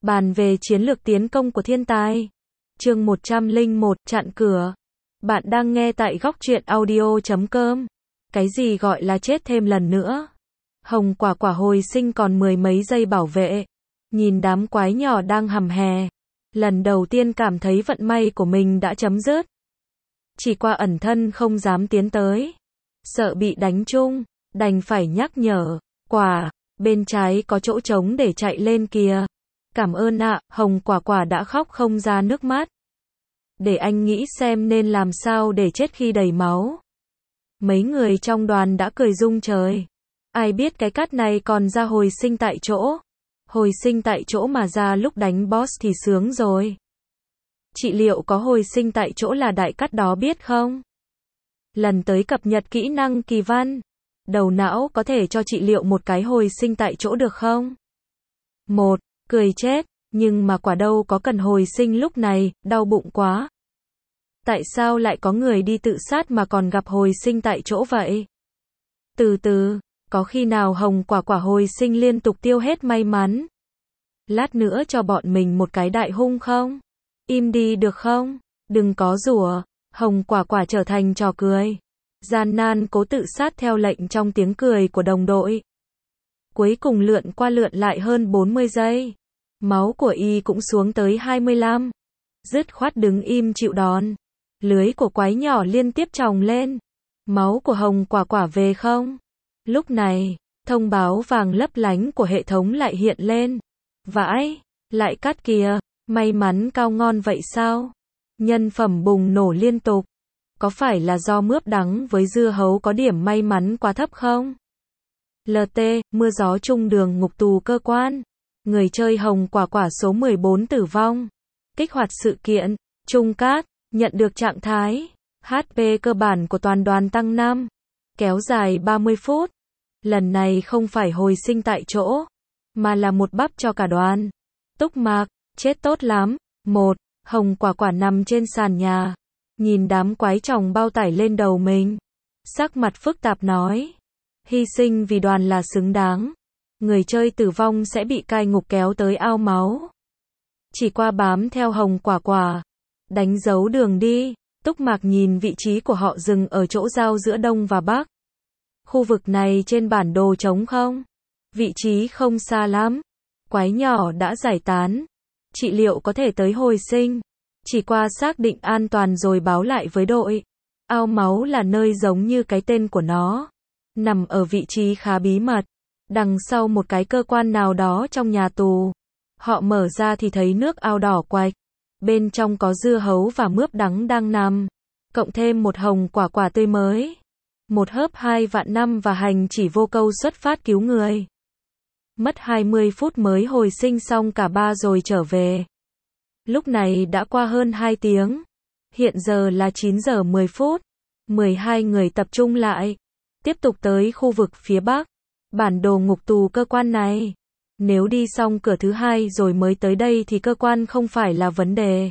Bàn về chiến lược tiến công của thiên tài. Chương 101, chặn cửa. Bạn đang nghe tại góc truyện audio.com. Cái gì gọi là chết thêm lần nữa? Hồng quả quả hồi sinh còn mười mấy giây bảo vệ. Nhìn đám quái nhỏ đang hầm hè. Lần đầu tiên cảm thấy vận may của mình đã chấm dứt. Chỉ qua ẩn thân không dám tiến tới. Sợ bị đánh chung, đành phải nhắc nhở. Quả, bên trái có chỗ trống để chạy lên kìa. Cảm ơn ạ, Hồng quả quả đã khóc không ra nước mắt. Để anh nghĩ xem nên làm sao để chết khi đầy máu. Mấy người trong đoàn đã cười rung trời. Ai biết cái cát này còn ra hồi sinh tại chỗ. Hồi sinh tại chỗ mà ra lúc đánh boss thì sướng rồi. Chị liệu có hồi sinh tại chỗ là đại cát đó biết không? Lần tới cập nhật kỹ năng kỳ văn. Đầu não có thể cho chị liệu một cái hồi sinh tại chỗ được không? Một, cười chết, nhưng mà quả đâu có cần hồi sinh lúc này, đau bụng quá. Tại sao lại có người đi tự sát mà còn gặp hồi sinh tại chỗ vậy? Từ từ, có khi nào Hồng quả quả hồi sinh liên tục tiêu hết may mắn? Lát nữa cho bọn mình một cái đại hung không? Im đi được không? Đừng có rủa. Hồng quả quả trở thành trò cười. Gian nan cố tự sát theo lệnh trong tiếng cười của đồng đội. Cuối cùng lượn qua lượn lại hơn 40 giây. Máu của y cũng xuống tới 25. Dứt khoát đứng im chịu đòn. Lưới của quái nhỏ liên tiếp tròng lên. Máu của Hồng quả quả về không? Lúc này, thông báo vàng lấp lánh của hệ thống lại hiện lên. Vãi, lại cắt kìa, may mắn cao ngon vậy sao? Nhân phẩm bùng nổ liên tục. Có phải là do mướp đắng với dưa hấu có điểm may mắn quá thấp không? LT, mưa gió trung đường ngục tù cơ quan. Người chơi Hồng quả quả số 14 tử vong. Kích hoạt sự kiện, Trung Cát, nhận được trạng thái. HP cơ bản của toàn đoàn tăng 5. Kéo dài 30 phút. Lần này không phải hồi sinh tại chỗ, mà là một bắp cho cả đoàn. Túc Mạc, chết tốt lắm. Một, Hồng quả quả nằm trên sàn nhà. Nhìn đám quái chòng bao tải lên đầu mình. Sắc mặt phức tạp nói. Hy sinh vì đoàn là xứng đáng. Người chơi tử vong sẽ bị cai ngục kéo tới ao máu. Chỉ qua bám theo Hồng quả quả. Đánh dấu đường đi. Túc Mạc nhìn vị trí của họ dừng ở chỗ giao giữa Đông và Bắc. Khu vực này trên bản đồ trống không? Vị trí không xa lắm. Quái nhỏ đã giải tán. Chị liệu có thể tới hồi sinh? Chỉ qua xác định an toàn rồi báo lại với đội. Ao máu là nơi giống như cái tên của nó. Nằm ở vị trí khá bí mật. Đằng sau một cái cơ quan nào đó trong nhà tù. Họ mở ra thì thấy nước ao đỏ quạch. Bên trong có dưa hấu và mướp đắng đang nằm. Cộng thêm một hồng quả quả tươi mới. Một hớp 2 vạn năm và hành chỉ vô câu xuất phát cứu người. Mất 20 phút mới hồi sinh xong cả ba rồi trở về. Lúc này đã qua hơn 2 tiếng. Hiện giờ là 9 giờ 10 phút. 12 người tập trung lại. Tiếp tục tới khu vực phía Bắc. Bản đồ ngục tù cơ quan này. Nếu đi xong cửa thứ 2 rồi mới tới đây thì cơ quan không phải là vấn đề.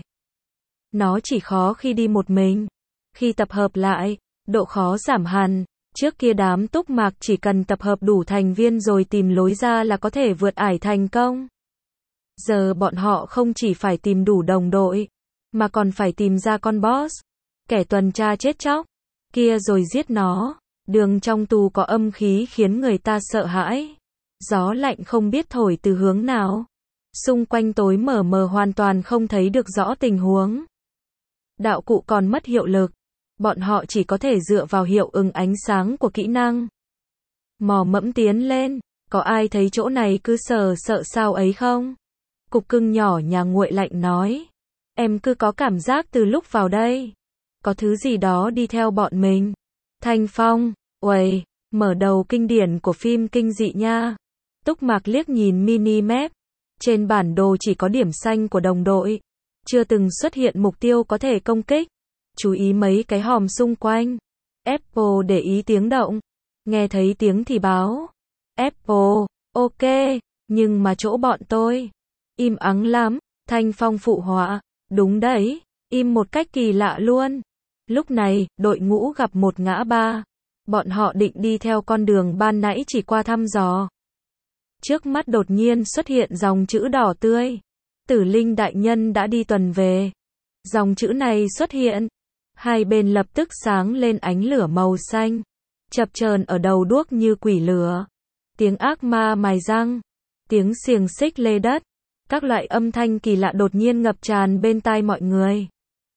Nó chỉ khó khi đi một mình. Khi tập hợp lại, độ khó giảm hẳn. Trước kia đám Túc Mạc chỉ cần tập hợp đủ thành viên rồi tìm lối ra là có thể vượt ải thành công. Giờ bọn họ không chỉ phải tìm đủ đồng đội, mà còn phải tìm ra con boss. Kẻ tuần tra chết chóc kia rồi giết nó. Đường trong tù có âm khí khiến người ta sợ hãi. Gió lạnh không biết thổi từ hướng nào. Xung quanh tối mờ mờ hoàn toàn không thấy được rõ tình huống. Đạo cụ còn mất hiệu lực. Bọn họ chỉ có thể dựa vào hiệu ứng ánh sáng của kỹ năng. Mò mẫm tiến lên. Có ai thấy chỗ này cứ sợ sao ấy không? Cục cưng nhỏ nhà nguội lạnh nói. Em cứ có cảm giác từ lúc vào đây. Có thứ gì đó đi theo bọn mình. Thanh Phong, uầy, mở đầu kinh điển của phim kinh dị nha. Túc Mạc liếc nhìn mini map. Trên bản đồ chỉ có điểm xanh của đồng đội. Chưa từng xuất hiện mục tiêu có thể công kích. Chú ý mấy cái hòm xung quanh. Apple để ý tiếng động. Nghe thấy tiếng thì báo. Apple, ok, nhưng mà chỗ bọn tôi im ắng lắm. Thanh Phong phụ họa. Đúng đấy, im một cách kỳ lạ luôn. Lúc này, đội ngũ gặp một ngã ba. Bọn họ định đi theo con đường ban nãy chỉ qua thăm dò. Trước mắt đột nhiên xuất hiện dòng chữ đỏ tươi. Tử Linh đại nhân đã đi tuần về. Dòng chữ này xuất hiện. Hai bên lập tức sáng lên ánh lửa màu xanh. Chập chờn ở đầu đuốc như quỷ lửa. Tiếng ác ma mài răng. Tiếng xiềng xích lê đất. Các loại âm thanh kỳ lạ đột nhiên ngập tràn bên tai mọi người.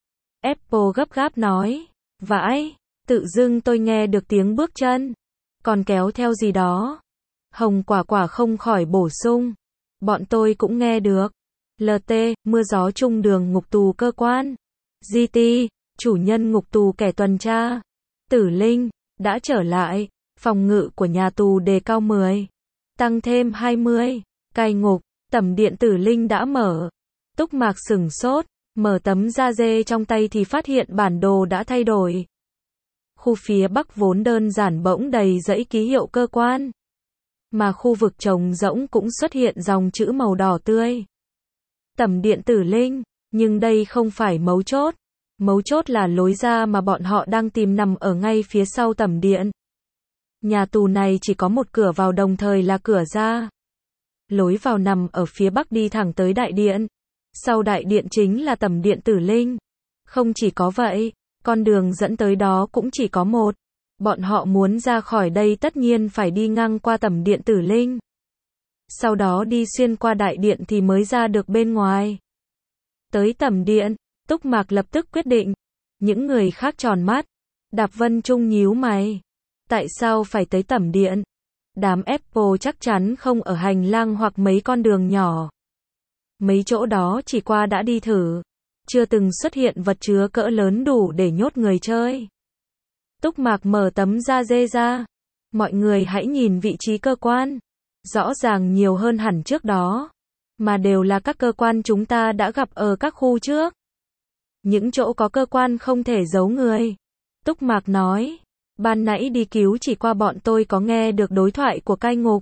Apple gấp gáp nói. Vãi, tự dưng tôi nghe được tiếng bước chân. Còn kéo theo gì đó. Hồng Quả Quả không khỏi bổ sung. Bọn tôi cũng nghe được. LT, mưa gió trung đường ngục tù cơ quan. GT, chủ nhân ngục tù kẻ tuần tra. Tử Linh, đã trở lại. Phòng ngự của nhà tù đề cao 10. Tăng thêm 20. Cai ngục, tẩm điện Tử Linh đã mở. Túc Mạc sửng sốt, mở tấm da dê trong tay thì phát hiện bản đồ đã thay đổi. Khu phía bắc vốn đơn giản bỗng đầy dãy ký hiệu cơ quan. Mà khu vực trống rỗng cũng xuất hiện dòng chữ màu đỏ tươi. Tẩm điện Tử Linh, nhưng đây không phải mấu chốt. Mấu chốt là lối ra mà bọn họ đang tìm nằm ở ngay phía sau tẩm điện. Nhà tù này chỉ có một cửa vào đồng thời là cửa ra. Lối vào nằm ở phía bắc đi thẳng tới đại điện. Sau đại điện chính là tẩm điện Tử Linh. Không chỉ có vậy, con đường dẫn tới đó cũng chỉ có một. Bọn họ muốn ra khỏi đây tất nhiên phải đi ngang qua tẩm điện Tử Linh. Sau đó đi xuyên qua đại điện thì mới ra được bên ngoài. Tới tẩm điện, Túc Mạc lập tức quyết định. Những người khác tròn mắt. Đạp Vân Trung nhíu mày. Tại sao phải tới tẩm điện? Đám Apple chắc chắn không ở hành lang hoặc mấy con đường nhỏ. Mấy chỗ đó chỉ qua đã đi thử. Chưa từng xuất hiện vật chứa cỡ lớn đủ để nhốt người chơi. Túc Mạc mở tấm da dê ra. Mọi người hãy nhìn vị trí cơ quan. Rõ ràng nhiều hơn hẳn trước đó. Mà đều là các cơ quan chúng ta đã gặp ở các khu trước. Những chỗ có cơ quan không thể giấu người. Túc Mạc nói. Ban nãy đi cứu chỉ qua bọn tôi có nghe được đối thoại của cai ngục.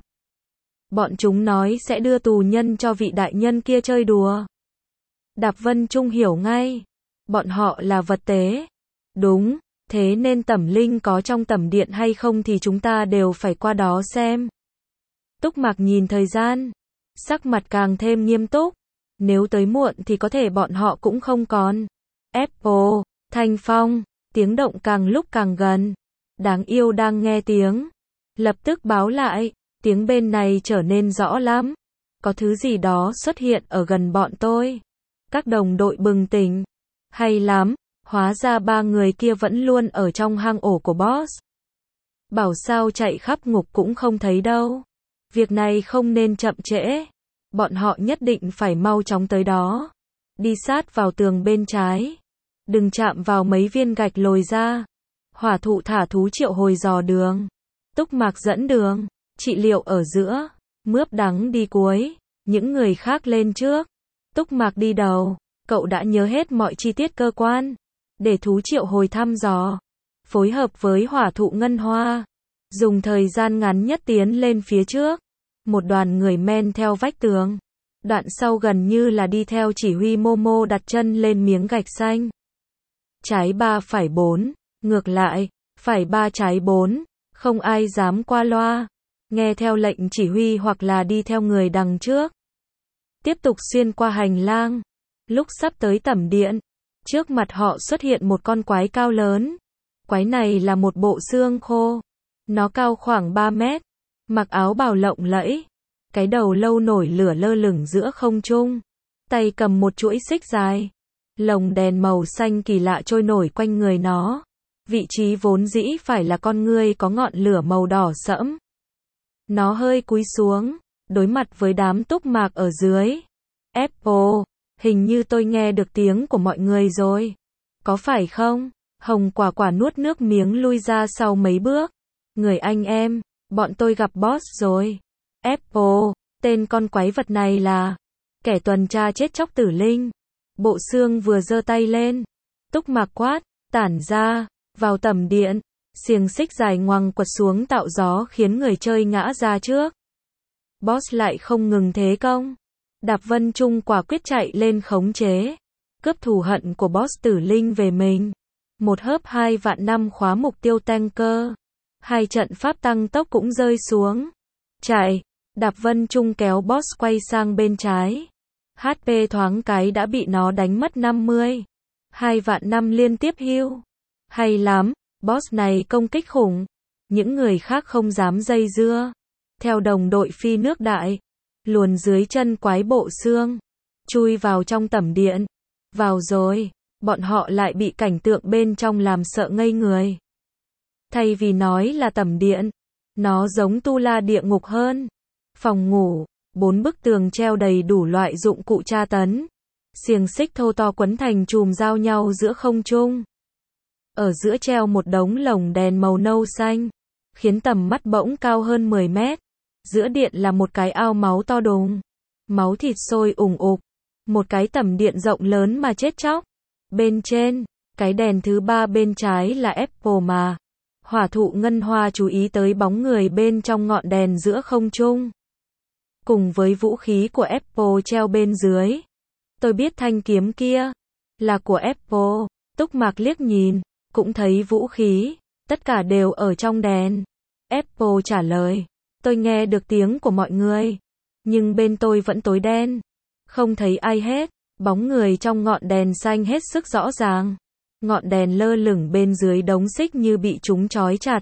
Bọn chúng nói sẽ đưa tù nhân cho vị đại nhân kia chơi đùa. Đạp Vân Trung hiểu ngay. Bọn họ là vật tế. Đúng, thế nên Tẩm Linh có trong tẩm điện hay không thì chúng ta đều phải qua đó xem. Túc Mạc nhìn thời gian. Sắc mặt càng thêm nghiêm túc. Nếu tới muộn thì có thể bọn họ cũng không còn. Apple, Thanh Phong, tiếng động càng lúc càng gần. Đáng yêu đang nghe tiếng. Lập tức báo lại, tiếng bên này trở nên rõ lắm. Có thứ gì đó xuất hiện ở gần bọn tôi. Các đồng đội bừng tỉnh. Hay lắm, hóa ra ba người kia vẫn luôn ở trong hang ổ của boss. Bảo sao chạy khắp ngục cũng không thấy đâu. Việc này không nên chậm trễ. Bọn họ nhất định phải mau chóng tới đó. Đi sát vào tường bên trái. Đừng chạm vào mấy viên gạch lồi ra. Hỏa thụ thả thú triệu hồi dò đường. Túc Mạc dẫn đường. Trị liệu ở giữa. Mướp đắng đi cuối. Những người khác lên trước. Túc Mạc đi đầu. Cậu đã nhớ hết mọi chi tiết cơ quan. Để thú triệu hồi thăm dò. Phối hợp với hỏa thụ ngân hoa. Dùng thời gian ngắn nhất tiến lên phía trước. Một đoàn người men theo vách tường. Đoạn sau gần như là đi theo chỉ huy Momo đặt chân lên miếng gạch xanh. Trái 3 phải 4. Ngược lại, phải 3 trái 4. Không ai dám qua loa. Nghe theo lệnh chỉ huy hoặc là đi theo người đằng trước. Tiếp tục xuyên qua hành lang. Lúc sắp tới tẩm điện, trước mặt họ xuất hiện một con quái cao lớn. Quái này là một bộ xương khô. Nó cao khoảng 3 mét. Mặc áo bào lộng lẫy. Cái đầu lâu nổi lửa lơ lửng giữa không trung. Tay cầm một chuỗi xích dài. Lồng đèn màu xanh kỳ lạ trôi nổi quanh người nó. Vị trí vốn dĩ phải là con ngươi có ngọn lửa màu đỏ sẫm. Nó hơi cúi xuống, đối mặt với đám Túc Mạc ở dưới. Apple, hình như tôi nghe được tiếng của mọi người rồi. Có phải không? Hồng Quả Quả nuốt nước miếng lui ra sau mấy bước. Người anh em, bọn tôi gặp boss rồi. Apple, tên con quái vật này là kẻ tuần tra chết chóc Tử Linh. Bộ xương vừa giơ tay lên. Túc Mạc quát, tản ra, vào tẩm điện. Xiềng xích dài ngoằng quật xuống tạo gió khiến người chơi ngã ra trước. Boss lại không ngừng thế công. Đạp Vân Trung quả quyết chạy lên khống chế. Cướp thù hận của boss Tử Linh về mình. Một hớp 2 vạn năm khóa mục tiêu tanker. 2 trận pháp tăng tốc cũng rơi xuống. Chạy. Đạp Vân Trung kéo boss quay sang bên trái. HP thoáng cái đã bị nó đánh mất 50. 2 vạn năm liên tiếp heal. Hay lắm, boss này công kích khủng. Những người khác không dám dây dưa. Theo đồng đội phi nước đại. Luồn dưới chân quái bộ xương. Chui vào trong tẩm điện. Vào rồi, bọn họ lại bị cảnh tượng bên trong làm sợ ngây người. Thay vì nói là tẩm điện, nó giống tu la địa ngục hơn. Phòng ngủ, 4 bức tường treo đầy đủ loại dụng cụ tra tấn. Xiềng xích thô to quấn thành chùm giao nhau giữa không trung. Ở giữa treo một đống lồng đèn màu nâu xanh, khiến tầm mắt bỗng cao hơn 10 mét. Giữa điện là một cái ao máu to đùng. Máu thịt sôi ủng ục. Một cái tẩm điện rộng lớn mà chết chóc. Bên trên, cái đèn thứ 3 bên trái là Apple mà. Hỏa thụ ngân hoa chú ý tới bóng người bên trong ngọn đèn giữa không trung. Cùng với vũ khí của Apple treo bên dưới. Tôi biết thanh kiếm kia là của Apple. Túc Mạc liếc nhìn, cũng thấy vũ khí. Tất cả đều ở trong đèn. Apple trả lời. Tôi nghe được tiếng của mọi người. Nhưng bên tôi vẫn tối đen. Không thấy ai hết. Bóng người trong ngọn đèn xanh hết sức rõ ràng. Ngọn đèn lơ lửng bên dưới đống xích như bị chúng trói chặt.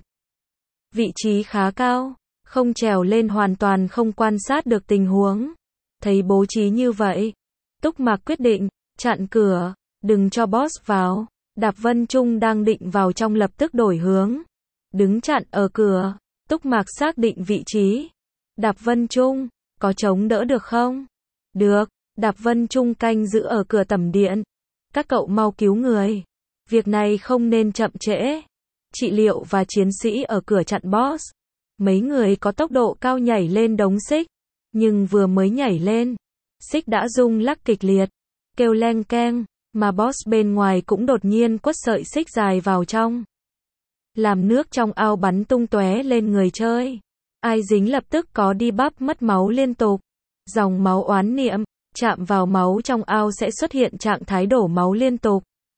Vị trí khá cao. Không trèo lên hoàn toàn không quan sát được tình huống. Thấy bố trí như vậy. Túc Mạc quyết định, chặn cửa, đừng cho boss vào. Đạp Vân Trung đang định vào trong lập tức đổi hướng. Đứng chặn ở cửa. Túc Mạc xác định vị trí. Đạp Vân Trung, có chống đỡ được không? Được, Đạp Vân Trung canh giữ ở cửa tẩm điện. Các cậu mau cứu người. Việc này không nên chậm trễ. Trị liệu và chiến sĩ ở cửa chặn boss. Mấy người có tốc độ cao nhảy lên đống xích. Nhưng vừa mới nhảy lên, xích đã rung lắc kịch liệt. Kêu leng keng, mà boss bên ngoài cũng đột nhiên quất sợi xích dài vào trong. Làm nước trong ao bắn tung tóe lên người chơi. Ai dính lập tức có đi bắp mất máu liên tục. Dòng máu oán niệm, chạm vào máu trong ao sẽ xuất hiện trạng thái đổ máu liên tục.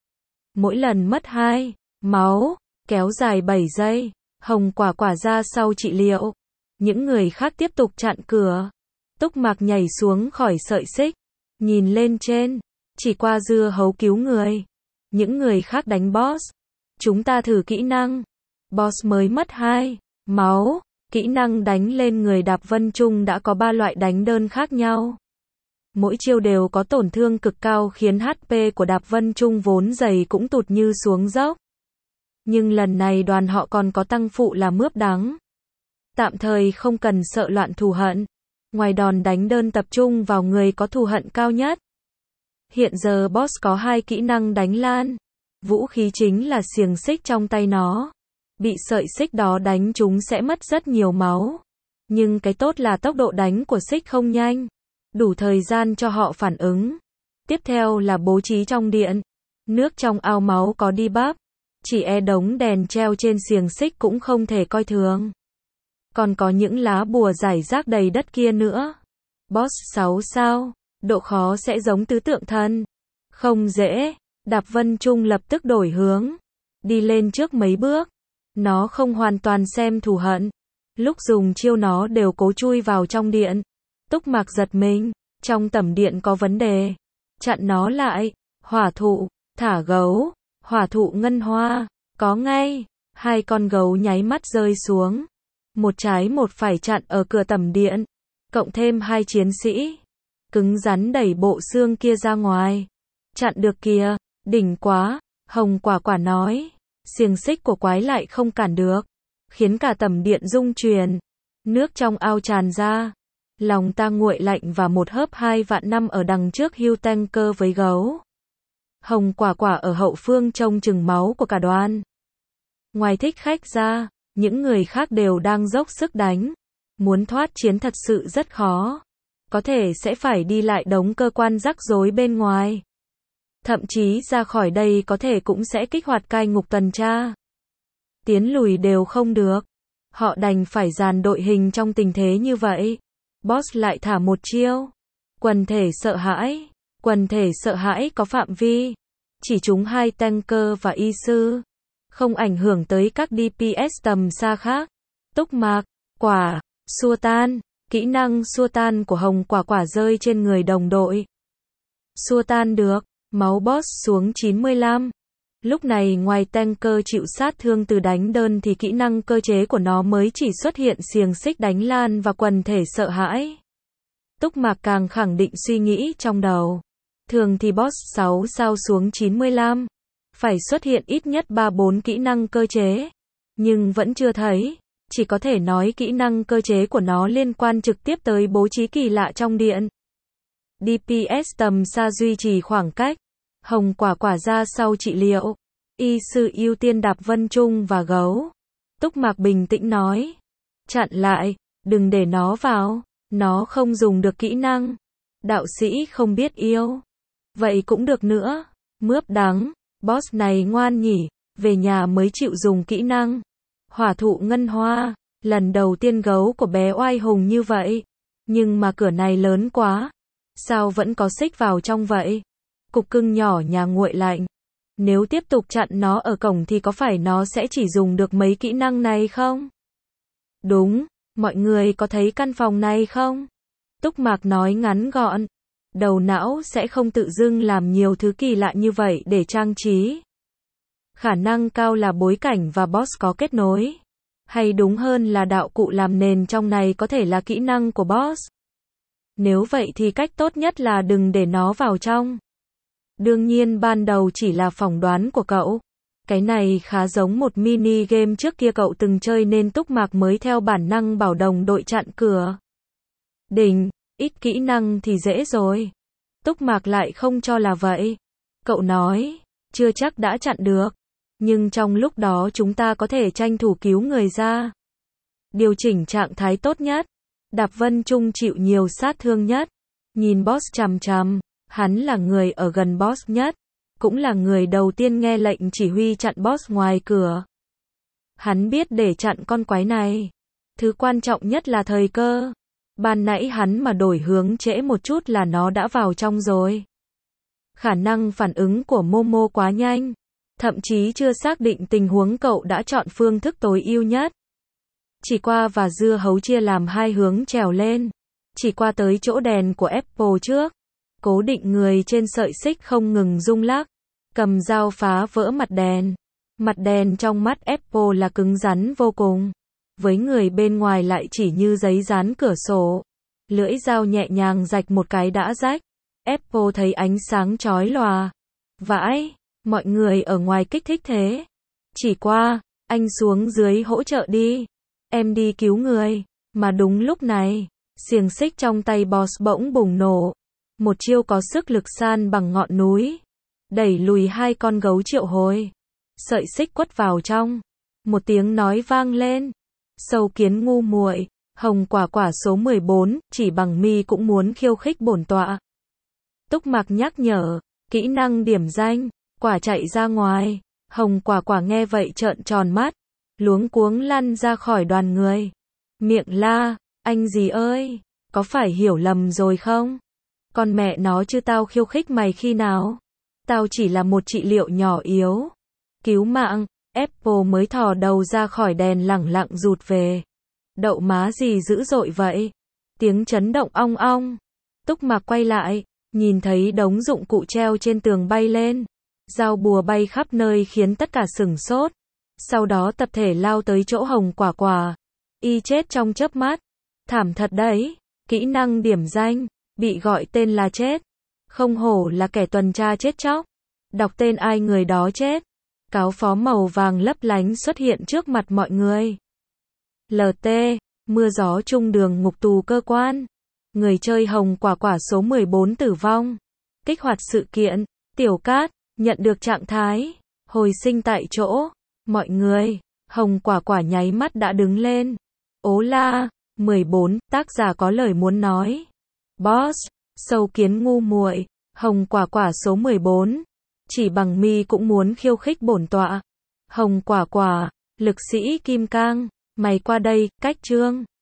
Mỗi lần mất 2 máu, kéo dài 7 giây. Hồng quả quả ra sau trị liệu. Những người khác tiếp tục chặn cửa. Túc Mạc nhảy xuống khỏi sợi xích. Nhìn lên trên. Chỉ qua dưa hấu cứu người. Những người khác đánh boss. Chúng ta thử kỹ năng. Boss mới mất 2 máu. Kỹ năng đánh lên người Đạp Vân Trung đã có 3 loại đánh đơn khác nhau. Mỗi chiêu đều có tổn thương cực cao khiến HP của Đạp Vân Trung vốn dày cũng tụt như xuống dốc. Nhưng lần này đoàn họ còn có tăng phụ là mướp đắng. Tạm thời không cần sợ loạn thù hận. Ngoài đòn đánh đơn tập trung vào người có thù hận cao nhất. Hiện giờ boss có 2 kỹ năng đánh lan. Vũ khí chính là xiềng xích trong tay nó. Bị sợi xích đó đánh chúng sẽ mất rất nhiều máu. Nhưng cái tốt là tốc độ đánh của xích không nhanh. Đủ thời gian cho họ phản ứng. Tiếp theo là bố trí trong điện. Nước trong ao máu có debuff. Chỉ đống đèn treo trên xiềng xích cũng không thể coi thường. Còn có những lá bùa rải rác đầy đất kia nữa. Boss 6 sao. Độ khó sẽ giống tứ tượng thần. Không dễ. Đạp Vân Trung lập tức đổi hướng. Đi lên trước mấy bước. Nó không hoàn toàn xem thù hận. Lúc dùng chiêu nó đều cố chui vào trong điện. Túc Mạc giật mình. Trong tẩm điện có vấn đề. Chặn nó lại. Hỏa thụ. Thả gấu. Hỏa thụ ngân hoa. Có ngay. 2 con gấu nháy mắt rơi xuống. Một trái một phải chặn ở cửa tẩm điện. Cộng thêm 2 chiến sĩ. Cứng rắn đẩy bộ xương kia ra ngoài. Chặn được kìa. Đỉnh quá. Hồng quả quả nói. Xiềng xích của quái lại không cản được. Khiến cả tẩm điện rung chuyển. Nước trong ao tràn ra. Lòng ta nguội lạnh và một hớp 2 vạn năm ở đằng trước hưu tanker với gấu. Hồng quả quả ở hậu phương trông chừng máu của cả đoàn. Ngoài thích khách ra, những người khác đều đang dốc sức đánh. Muốn thoát chiến thật sự rất khó. Có thể sẽ phải đi lại đống cơ quan rắc rối bên ngoài. Thậm chí ra khỏi đây có thể cũng sẽ kích hoạt cai ngục tuần tra. Tiến lùi đều không được. Họ đành phải dàn đội hình trong tình thế như vậy. Boss lại thả một chiêu. Quần thể sợ hãi. Quần thể sợ hãi có phạm vi. Chỉ trúng 2 tanker và y sư. Không ảnh hưởng tới các DPS tầm xa khác. Túc Mạc, quả, xua tan. Kỹ năng xua tan của Hồng quả quả rơi trên người đồng đội. xua tan được. Máu boss xuống 95. Lúc này ngoài tanker chịu sát thương từ đánh đơn thì kỹ năng cơ chế của nó mới chỉ xuất hiện xiềng xích đánh lan và quần thể sợ hãi. Túc Mạc càng khẳng định suy nghĩ trong đầu. Thường thì boss 6 sao xuống 95. Phải xuất hiện ít nhất 3-4 kỹ năng cơ chế. Nhưng vẫn chưa thấy. Chỉ có thể nói kỹ năng cơ chế của nó liên quan trực tiếp tới bố trí kỳ lạ trong điện. DPS tầm xa duy trì khoảng cách. Hồng quả quả ra sau trị liệu. Y sư ưu tiên Đạp Vân Trung và gấu. Túc Mạc bình tĩnh nói. Chặn lại, đừng để nó vào. Nó không dùng được kỹ năng. Đạo sĩ không biết yêu. Vậy cũng được nữa. Mướp đắng. Boss này ngoan nhỉ. Về nhà mới chịu dùng kỹ năng. Hỏa thụ ngân hoa. Lần đầu tiên gấu của bé oai hùng như vậy. Nhưng mà cửa này lớn quá. Sao vẫn có xích vào trong vậy? Cục cưng nhỏ nhà nguội lạnh. Nếu tiếp tục chặn nó ở cổng thì có phải nó sẽ chỉ dùng được mấy kỹ năng này không? Đúng, mọi người có thấy căn phòng này không? Túc Mạc nói ngắn gọn. Đầu não sẽ không tự dưng làm nhiều thứ kỳ lạ như vậy để trang trí. Khả năng cao là bối cảnh và boss có kết nối. Hay đúng hơn là đạo cụ làm nền trong này có thể là kỹ năng của boss. Nếu vậy thì cách tốt nhất là đừng để nó vào trong. Đương nhiên ban đầu chỉ là phỏng đoán của cậu. Cái này khá giống một mini game trước kia cậu từng chơi nên Túc Mạc mới theo bản năng bảo đồng đội chặn cửa. Đỉnh, ít kỹ năng thì dễ rồi. Túc Mạc lại không cho là vậy. Cậu nói, chưa chắc đã chặn được. Nhưng trong lúc đó chúng ta có thể tranh thủ cứu người ra. Điều chỉnh trạng thái tốt nhất. Đạp Vân Trung chịu nhiều sát thương nhất. Nhìn boss chằm chằm. Hắn là người ở gần boss nhất. Cũng là người đầu tiên nghe lệnh chỉ huy chặn boss ngoài cửa. Hắn biết để chặn con quái này. Thứ quan trọng nhất là thời cơ. Ban nãy hắn mà đổi hướng trễ một chút là nó đã vào trong rồi. Khả năng phản ứng của Momo quá nhanh. Thậm chí chưa xác định tình huống cậu đã chọn phương thức tối ưu nhất. Chỉ qua và dưa hấu chia làm hai hướng trèo lên. Chỉ qua tới chỗ đèn của Apple trước. Cố định người trên sợi xích không ngừng rung lắc. Cầm dao phá vỡ mặt đèn. Mặt đèn trong mắt Apple là cứng rắn vô cùng. Với người bên ngoài lại chỉ như giấy dán cửa sổ. Lưỡi dao nhẹ nhàng rạch một cái đã rách. Apple thấy ánh sáng chói lòa. Vãi, mọi người ở ngoài kích thích thế. Chỉ qua, anh xuống dưới hỗ trợ đi. Em đi cứu người. Mà đúng lúc này, xiềng xích trong tay boss bỗng bùng nổ. Một chiêu có sức lực san bằng ngọn núi. Đẩy lùi hai con gấu triệu hồi. Sợi xích quất vào trong. Một tiếng nói vang lên. Sâu kiến ngu muội, Hồng quả quả số 14, chỉ bằng mi cũng muốn khiêu khích bổn tọa. Túc Mạc nhắc nhở, kỹ năng điểm danh, quả chạy ra ngoài. Hồng quả quả nghe vậy trợn tròn mắt. Luống cuống lăn ra khỏi đoàn người. Miệng la, anh gì ơi, có phải hiểu lầm rồi không? Con mẹ nó chứ tao khiêu khích mày khi nào? Tao chỉ là một trị liệu nhỏ yếu. Cứu mạng, Apple mới thò đầu ra khỏi đèn lẳng lặng rụt về. Đậu má gì dữ dội vậy? Tiếng chấn động ong ong. Túc Mạc quay lại, nhìn thấy đống dụng cụ treo trên tường bay lên. Dao bùa bay khắp nơi khiến tất cả sửng sốt. Sau đó tập thể lao tới chỗ Hồng quả quả. Y chết trong chớp mắt. Thảm thật đấy. Kỹ năng điểm danh. Bị gọi tên là chết. Không hổ là kẻ tuần tra chết chóc. Đọc tên ai người đó chết. Cáo phó màu vàng lấp lánh xuất hiện trước mặt mọi người. LT, mưa gió trung đường ngục tù cơ quan. Người chơi Hồng quả quả số 14 tử vong. Kích hoạt sự kiện. Tiểu Cát, nhận được trạng thái. Hồi sinh tại chỗ. Mọi người, Hồng quả quả nháy mắt đã đứng lên. Ố la, 14, tác giả có lời muốn nói. Boss, sâu kiến ngu muội, Hồng quả quả số 14. Chỉ bằng mi cũng muốn khiêu khích bổn tọa. Hồng quả quả, lực sĩ Kim Cang, mày qua đây, cách chương.